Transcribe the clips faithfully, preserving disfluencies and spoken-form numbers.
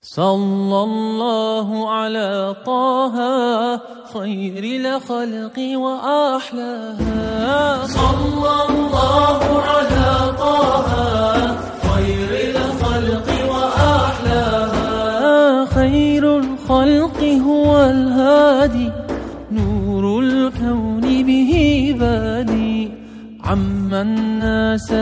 صلى الله على طه خير الخلق وأحلاها. صلى الله على طه خير الخلق وأحلاها. خير الخلق هو الهادي نور الكون به بادي عم الناس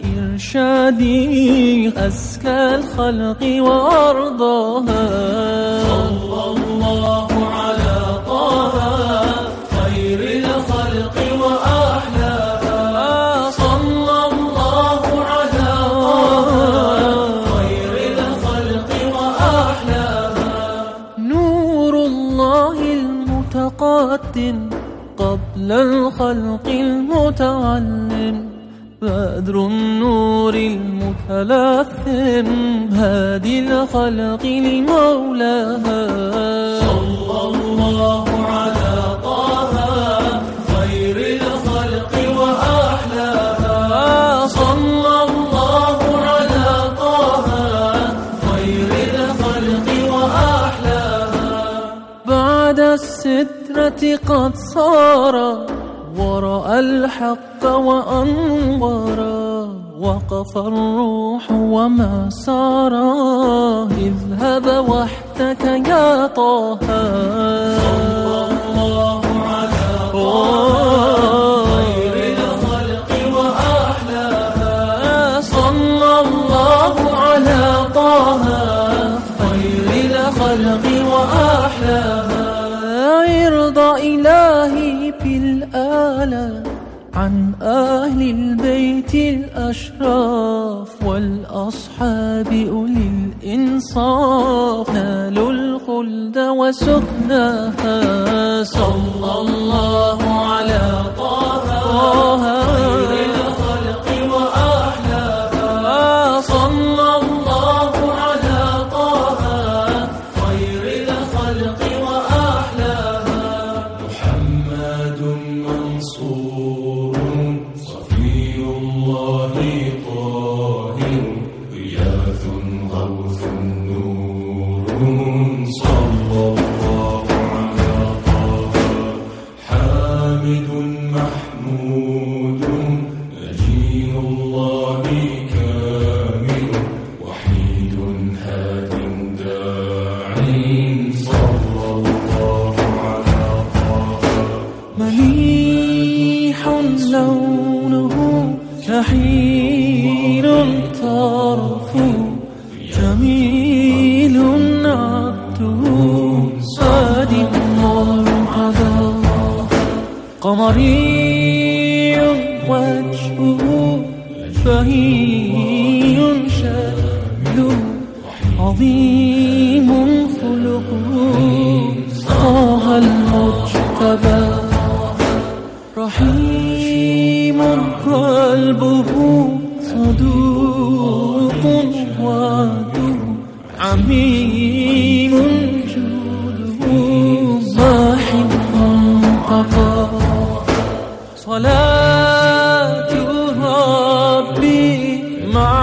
بإرشادي أزكى الخلق وأرضاها. صلى الله على طه خير الخلق وأحلاها. صلى الله على طه خير الخلق وأحلاها. نور الله المتقدم قبل الخلق المتعلم بدر النور المتلثم هادي الخلق لمولاها. صلى الله على طه خير الخلق وأحلاها. صلى الله على طه خير الخلق وأحلاها. بعد السترة قد صار ورأى الحق وأنظرا وقف الروح وما سارا اذهب وحدك يا طه. صلى الله على طه خير الخلق وأحلاها. صلى الله على طه خير الخلق وأحلاها. يرضى إلهي بالآلة عن أهل البيت الأشراف والأصحاب أولي الإنصاف نالوا الخلد وسكناها. صلى الله على طه خير الخلق وأحلاها. صلى الله على طه خير الخلق وأحلاها. محمد منصور صفي الله طاهر غياث غوث نور. صلى الله على طه حامد محمود نجي الله كامل وحيد هاد داع. صلى الله على طه مليح لونه كحيل طرفه جميل عبده صادق مرعدا قمري وجهه بهي شكله عظيم خلقه طه المجتبى رحيم قلبه صدوق وعده عميم جوده ماح منتقى. صلاة ربي مع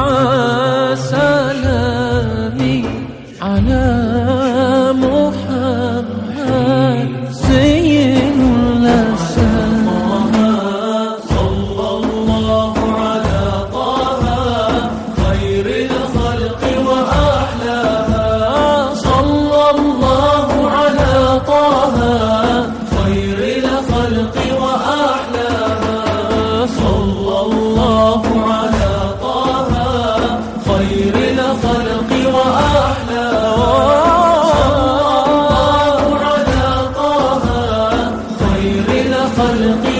سلامي على محمد زين الأسماء. صلى الله على طه خير الخلق وأحلاها. صلى الله على طه خير الخلق وأحلاها. صلى الله على طه خير الخلق وأحلاها. صلى الله على طه خير الخلق